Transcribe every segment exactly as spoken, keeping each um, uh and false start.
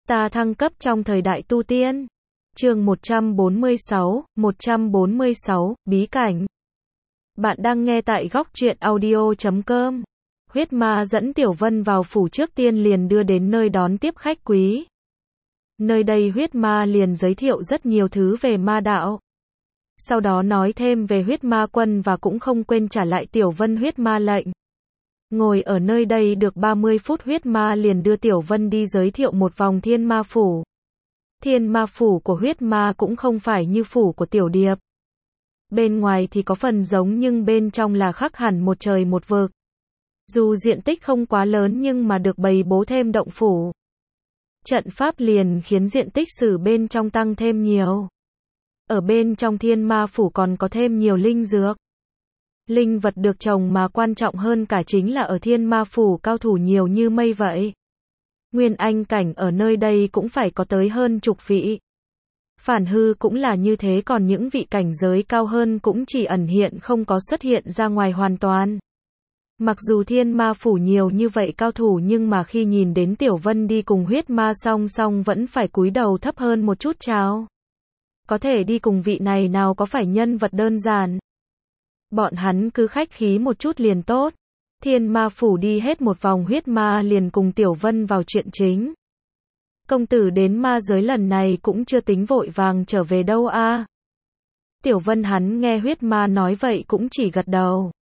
Ta thăng cấp trong thời đại tu tiên. Chương một trăm bốn mươi sáu, một trăm bốn mươi sáu, bí cảnh. Bạn đang nghe tại góc truyện audio chấm com. Huyết ma dẫn Tiểu Vân vào phủ trước tiên liền đưa đến nơi đón tiếp khách quý. Nơi đây huyết ma liền giới thiệu rất nhiều thứ về ma đạo. Sau đó nói thêm về huyết ma quân và cũng không quên trả lại Tiểu Vân huyết ma lệnh. Ngồi ở nơi đây được ba mươi phút huyết ma liền đưa Tiểu Vân đi giới thiệu một vòng thiên ma phủ. Thiên ma phủ của huyết ma cũng không phải như phủ của Tiểu Điệp. Bên ngoài thì có phần giống nhưng bên trong là khác hẳn một trời một vực. Dù diện tích không quá lớn nhưng mà được bày bố thêm động phủ. Trận pháp liền khiến diện tích sử bên trong tăng thêm nhiều. Ở bên trong thiên ma phủ còn có thêm nhiều linh dược. Linh vật được trồng mà quan trọng hơn cả chính là ở thiên ma phủ cao thủ nhiều như mây vậy. Nguyên anh cảnh ở nơi đây cũng phải có tới hơn chục vị. Phản hư cũng là như thế, còn những vị cảnh giới cao hơn cũng chỉ ẩn hiện không có xuất hiện ra ngoài hoàn toàn. Mặc dù thiên ma phủ nhiều như vậy cao thủ nhưng mà khi nhìn đến Tiểu Vân đi cùng huyết ma song song vẫn phải cúi đầu thấp hơn một chút chào. Có thể đi cùng vị này nào có phải nhân vật đơn giản. Bọn hắn cứ khách khí một chút liền tốt. Thiên ma phủ đi hết một vòng huyết ma liền cùng Tiểu Vân vào chuyện chính. Công tử đến ma giới lần này cũng chưa tính vội vàng trở về đâu a? À? Tiểu Vân hắn nghe huyết ma nói vậy cũng chỉ gật đầu.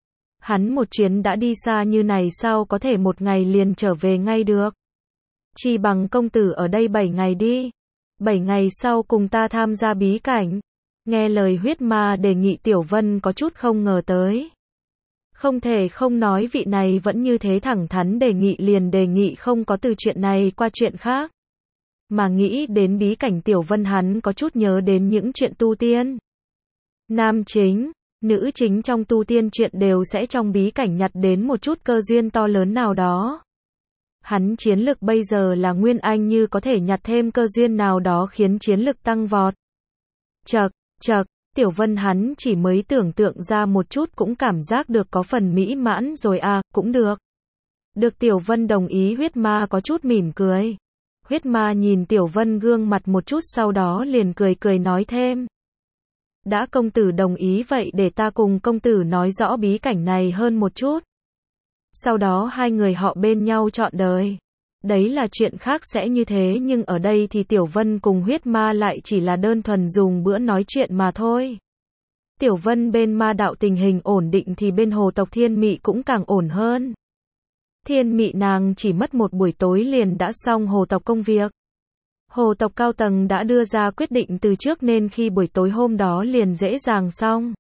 Hắn một chuyến đã đi xa như này sao có thể một ngày liền trở về ngay được. Chỉ bằng công tử ở đây bảy ngày đi. Bảy ngày sau cùng ta tham gia bí cảnh. Nghe lời huyết ma đề nghị Tiểu Vân có chút không ngờ tới. Không thể không nói vị này vẫn như thế thẳng thắn đề nghị liền đề nghị không có từ chuyện này qua chuyện khác. Mà nghĩ đến bí cảnh Tiểu Vân hắn có chút nhớ đến những chuyện tu tiên. Nam chính, nữ chính trong tu tiên chuyện đều sẽ trong bí cảnh nhặt đến một chút cơ duyên to lớn nào đó. Hắn chiến lực bây giờ là Nguyên Anh, như có thể nhặt thêm cơ duyên nào đó khiến chiến lực tăng vọt. Chậc, chậc, Tiểu Vân hắn chỉ mới tưởng tượng ra một chút cũng cảm giác được có phần mỹ mãn rồi à, cũng được. Được Tiểu Vân đồng ý huyết ma có chút mỉm cười. Huyết ma nhìn Tiểu Vân gương mặt một chút sau đó liền cười cười nói thêm. Đã công tử đồng ý vậy để ta cùng công tử nói rõ bí cảnh này hơn một chút. Sau đó hai người họ bên nhau trọn đời. Đấy là chuyện khác sẽ như thế nhưng ở đây thì Tiểu Vân cùng huyết ma lại chỉ là đơn thuần dùng bữa nói chuyện mà thôi. Tiểu Vân bên ma đạo tình hình ổn định thì bên hồ tộc Thiên Mị cũng càng ổn hơn. Thiên Mị nàng chỉ mất một buổi tối liền đã xong hồ tộc công việc. Hồ tộc cao tầng đã đưa ra quyết định từ trước nên khi buổi tối hôm đó liền dễ dàng xong.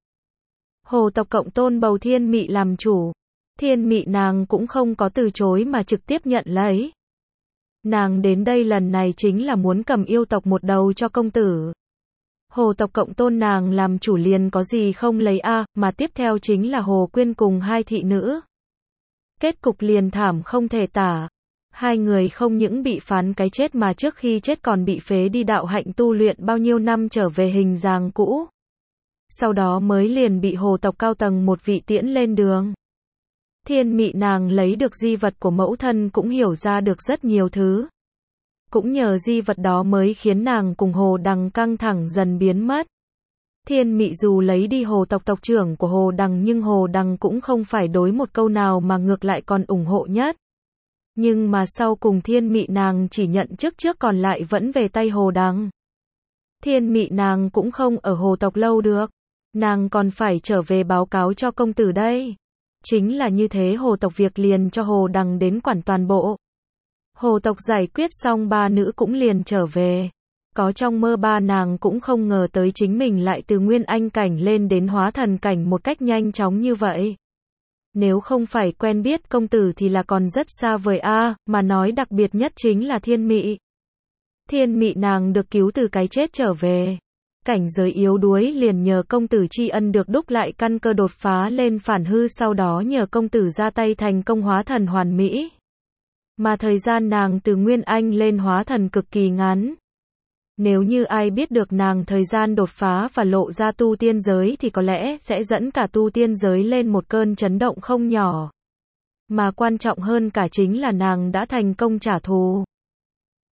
Hồ tộc cộng tôn bầu Thiên Mị làm chủ. Thiên Mị nàng cũng không có từ chối mà trực tiếp nhận lấy. Nàng đến đây lần này chính là muốn cầm yêu tộc một đầu cho công tử. Hồ tộc cộng tôn nàng làm chủ liền có gì không lấy a, à, mà tiếp theo chính là Hồ Quyên cùng hai thị nữ. Kết cục liền thảm không thể tả. Hai người không những bị phán cái chết mà trước khi chết còn bị phế đi đạo hạnh tu luyện bao nhiêu năm trở về hình dáng cũ. Sau đó mới liền bị hồ tộc cao tầng một vị tiễn lên đường. Thiên Mị nàng lấy được di vật của mẫu thân cũng hiểu ra được rất nhiều thứ. Cũng nhờ di vật đó mới khiến nàng cùng Hồ Đằng căng thẳng dần biến mất. Thiên Mị dù lấy đi hồ tộc tộc trưởng của Hồ Đằng nhưng Hồ Đằng cũng không phải đối một câu nào mà ngược lại còn ủng hộ nhất. Nhưng mà sau cùng Thiên Mị nàng chỉ nhận chức trước còn lại vẫn về tay Hồ Đằng. Thiên Mị nàng cũng không ở hồ tộc lâu được. Nàng còn phải trở về báo cáo cho công tử đây. Chính là như thế hồ tộc việc liền cho Hồ Đằng đến quản toàn bộ. Hồ tộc giải quyết xong ba nữ cũng liền trở về. Có trong mơ ba nàng cũng không ngờ tới chính mình lại từ Nguyên Anh cảnh lên đến hóa thần cảnh một cách nhanh chóng như vậy. Nếu không phải quen biết công tử thì là còn rất xa vời a, à, mà nói đặc biệt nhất chính là Thiên Mị. Thiên Mị nàng được cứu từ cái chết trở về. Cảnh giới yếu đuối liền nhờ công tử tri ân được đúc lại căn cơ đột phá lên phản hư, sau đó nhờ công tử ra tay thành công hóa thần hoàn mỹ. Mà thời gian nàng từ Nguyên Anh lên hóa thần cực kỳ ngắn. Nếu như ai biết được nàng thời gian đột phá và lộ ra tu tiên giới thì có lẽ sẽ dẫn cả tu tiên giới lên một cơn chấn động không nhỏ. Mà quan trọng hơn cả chính là nàng đã thành công trả thù.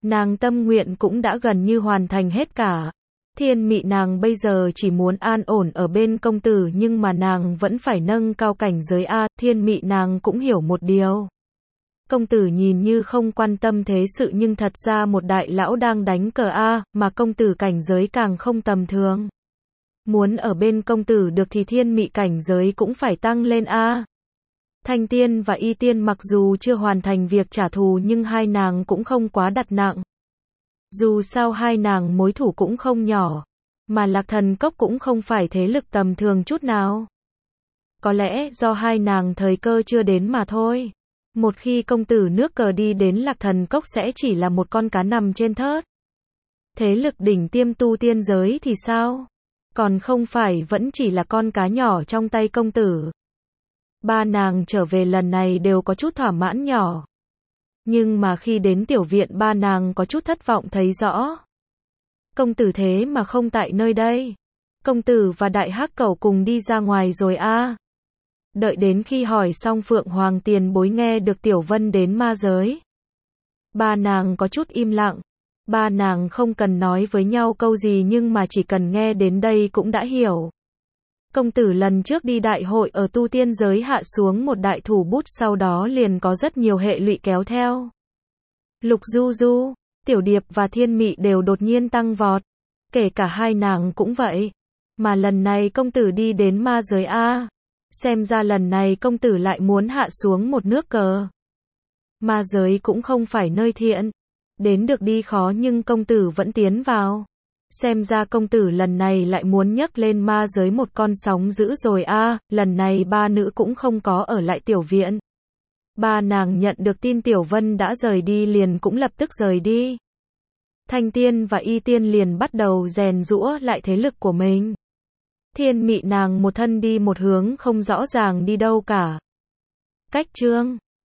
Nàng tâm nguyện cũng đã gần như hoàn thành hết cả. Thiên mị nàng bây giờ chỉ muốn an ổn ở bên công tử nhưng mà nàng vẫn phải nâng cao cảnh giới a. Thiên mị nàng cũng hiểu một điều. Công tử nhìn như không quan tâm thế sự nhưng thật ra một đại lão đang đánh cờ a, mà công tử cảnh giới càng không tầm thường. Muốn ở bên công tử được thì thiên mị cảnh giới cũng phải tăng lên a. Thanh Tiên và Y Tiên mặc dù chưa hoàn thành việc trả thù nhưng hai nàng cũng không quá đặt nặng. Dù sao hai nàng mối thủ cũng không nhỏ, mà Lạc Thần Cốc cũng không phải thế lực tầm thường chút nào. Có lẽ do hai nàng thời cơ chưa đến mà thôi. Một khi công tử nước cờ đi đến Lạc Thần Cốc sẽ chỉ là một con cá nằm trên thớt. Thế lực đỉnh tiêm tu tiên giới thì sao? Còn không phải vẫn chỉ là con cá nhỏ trong tay công tử. Ba nàng trở về lần này đều có chút thỏa mãn nhỏ. Nhưng mà khi đến tiểu viện ba nàng có chút thất vọng thấy rõ. Công tử thế mà không tại nơi đây. Công tử và đại hắc cẩu cùng đi ra ngoài rồi a. À. Đợi đến khi hỏi xong Phượng Hoàng tiền bối nghe được Tiểu Vân đến ma giới. Ba nàng có chút im lặng. Ba nàng không cần nói với nhau câu gì nhưng mà chỉ cần nghe đến đây cũng đã hiểu. Công tử lần trước đi đại hội ở tu tiên giới hạ xuống một đại thủ bút sau đó liền có rất nhiều hệ lụy kéo theo. Lục Du Du, Tiểu Điệp và Thiên Mị đều đột nhiên tăng vọt. Kể cả hai nàng cũng vậy. Mà lần này công tử đi đến ma giới a. Xem ra lần này công tử lại muốn hạ xuống một nước cờ. Ma giới cũng không phải nơi thiện. Đến được đi khó nhưng công tử vẫn tiến vào. Xem ra công tử lần này lại muốn nhấc lên ma giới một con sóng dữ rồi a. À, lần này ba nữ cũng không có ở lại tiểu viện. Ba nàng nhận được tin Tiểu Vân đã rời đi liền cũng lập tức rời đi. Thanh Tiên và Y Tiên liền bắt đầu rèn giũa lại thế lực của mình. Thiên mị nàng một thân đi một hướng không rõ ràng đi đâu cả. Cách chương